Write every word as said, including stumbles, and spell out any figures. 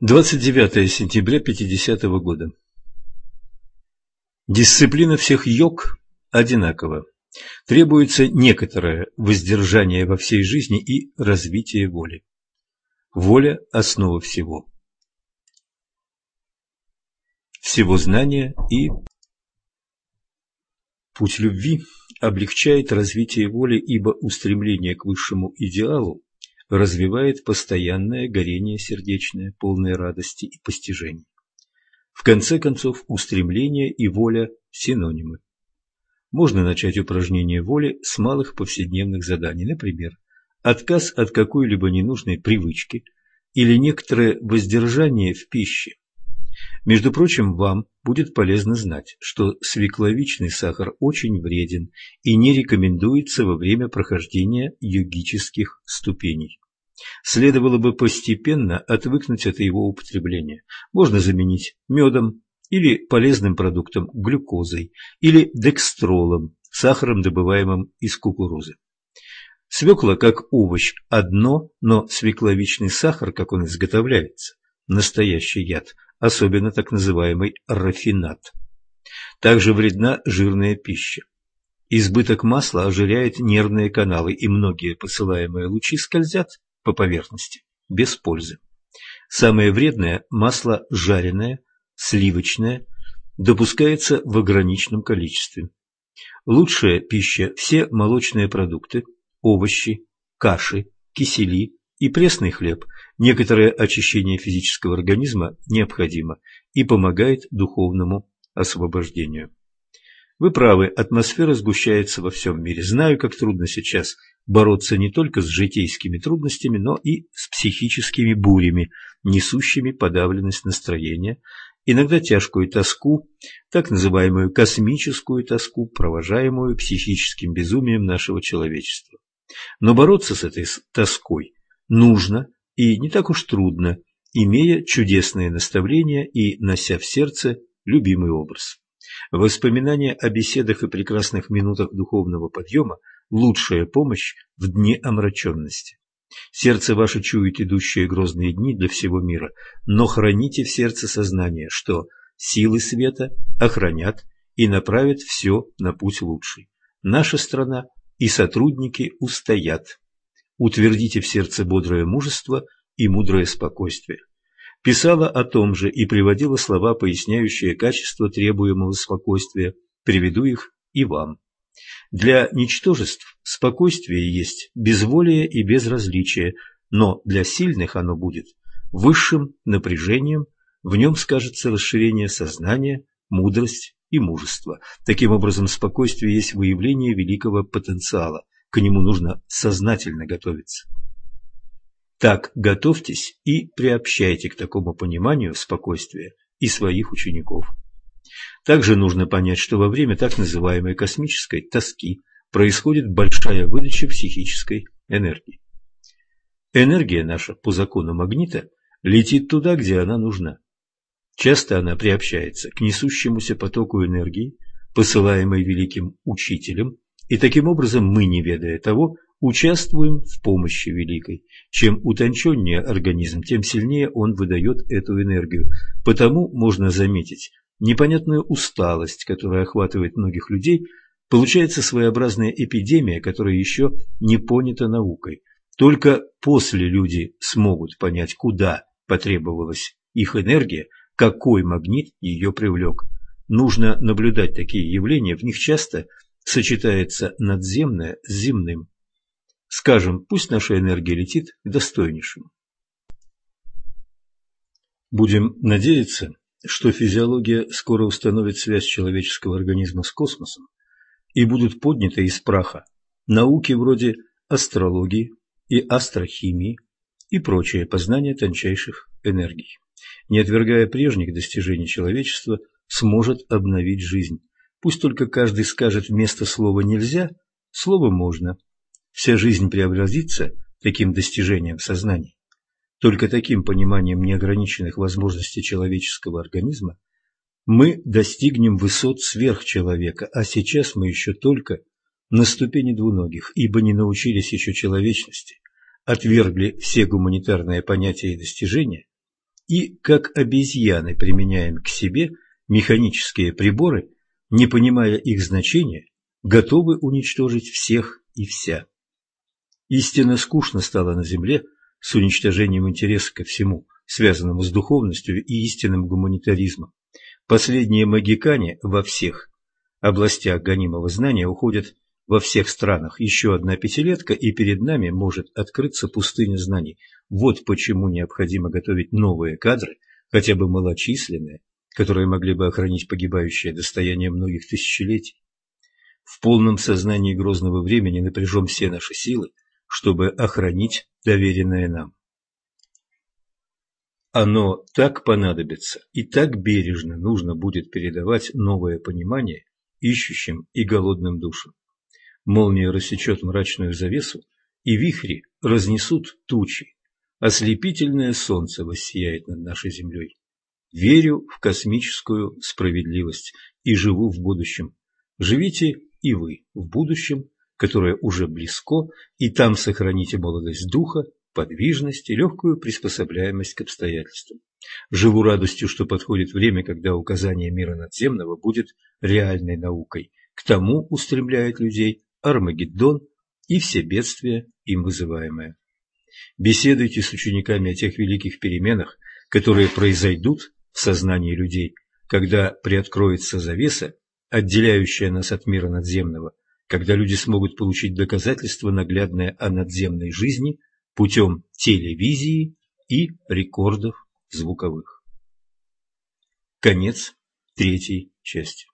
двадцать девятое сентября пятидесятого года. Дисциплина всех йог одинакова. Требуется некоторое воздержание во всей жизни и развитие воли. Воля – основа всего. Всего знания и путь любви облегчает развитие воли, ибо устремление к высшему идеалу развивает постоянное горение сердечное, полное радости и постижений. В конце концов, устремление и воля – синонимы. Можно начать упражнение воли с малых повседневных заданий, например, отказ от какой-либо ненужной привычки или некоторое воздержание в пище. Между прочим, вам будет полезно знать, что свекловичный сахар очень вреден и не рекомендуется во время прохождения йогических ступеней. Следовало бы постепенно отвыкнуть от его употребления. Можно заменить медом или полезным продуктом глюкозой или декстролом, сахаром, добываемым из кукурузы. Свекла как овощ одно, но свекловичный сахар, как он изготовляется, настоящий яд, особенно так называемый рафинат. Также вредна жирная пища. Избыток масла ожиряет нервные каналы, и многие посылаемые лучи скользят по поверхности без пользы. Самое вредное – масло жареное, сливочное, допускается в ограниченном количестве. Лучшая пища – все молочные продукты, овощи, каши, кисели и пресный хлеб. Некоторое очищение физического организма необходимо и помогает духовному освобождению. Вы правы, атмосфера сгущается во всем мире. Знаю, как трудно сейчас бороться не только с житейскими трудностями, но и с психическими бурями, несущими подавленность настроения, иногда тяжкую тоску, так называемую космическую тоску, провожаемую психическим безумием нашего человечества. Но бороться с этой тоской нужно и не так уж трудно, имея чудесные наставления и нося в сердце любимый образ. Воспоминания о беседах и прекрасных минутах духовного подъема – лучшая помощь в дне омраченности. Сердце ваше чует идущие грозные дни для всего мира, но храните в сердце сознание, что силы света охранят и направят все на путь лучший. Наша страна и сотрудники устоят. Утвердите в сердце бодрое мужество и мудрое спокойствие. Писала о том же и приводила слова, поясняющие качество требуемого спокойствия, приведу их и вам. Для ничтожеств спокойствие есть безволие и безразличие, но для сильных оно будет высшим напряжением, в нем скажется расширение сознания, мудрость и мужество. Таким образом, спокойствие есть выявление великого потенциала, к нему нужно сознательно готовиться. Так готовьтесь и приобщайте к такому пониманию спокойствия и своих учеников. Также нужно понять, что во время так называемой космической тоски происходит большая выдача психической энергии. Энергия наша по закону магнита летит туда, где она нужна. Часто она приобщается к несущемуся потоку энергии, посылаемой великим учителем, и таким образом мы, не ведая того, участвуем в помощи великой. Чем утонченнее организм, тем сильнее он выдает эту энергию. Потому можно заметить непонятную усталость, которая охватывает многих людей. Получается своеобразная эпидемия, которая еще не понята наукой. Только после люди смогут понять, куда потребовалась их энергия, какой магнит ее привлек. Нужно наблюдать такие явления, в них часто сочетается надземное с земным. Скажем, пусть наша энергия летит к достойнейшему. Будем надеяться, что физиология скоро установит связь человеческого организма с космосом и будут подняты из праха науки вроде астрологии и астрохимии и прочие познания тончайших энергий. Не отвергая прежних достижений, человечество сможет обновить жизнь. Пусть только каждый скажет вместо слова «нельзя» слово «можно». Вся жизнь преобразится таким достижением сознания. Только таким пониманием неограниченных возможностей человеческого организма мы достигнем высот сверхчеловека, а сейчас мы еще только на ступени двуногих, ибо не научились еще человечности, отвергли все гуманитарные понятия и достижения и, как обезьяны, применяем к себе механические приборы, не понимая их значения, готовы уничтожить всех и вся. Истинно скучно стало на земле с уничтожением интереса ко всему, связанному с духовностью и истинным гуманитаризмом. Последние магикане во всех областях гонимого знания уходят во всех странах. Еще одна пятилетка, и перед нами может открыться пустыня знаний. Вот почему необходимо готовить новые кадры, хотя бы малочисленные, которые могли бы охранить погибающее достояние многих тысячелетий. В полном сознании грозного времени напряжем все наши силы, чтобы охранить доверенное нам. Оно так понадобится и так бережно нужно будет передавать новое понимание ищущим и голодным душам. Молния рассечет мрачную завесу, и вихри разнесут тучи. Ослепительное солнце воссияет над нашей землей. Верю в космическую справедливость и живу в будущем. Живите и вы в будущем, которое уже близко, и там сохраните молодость духа, подвижность и легкую приспособляемость к обстоятельствам. Живу радостью, что подходит время, когда указание мира надземного будет реальной наукой. К тому устремляет людей Армагеддон и все бедствия, им вызываемые. Беседуйте с учениками о тех великих переменах, которые произойдут в сознании людей, когда приоткроется завеса, отделяющая нас от мира надземного, когда люди смогут получить доказательства наглядные о надземной жизни путем телевизии и рекордов звуковых. Конец третьей части.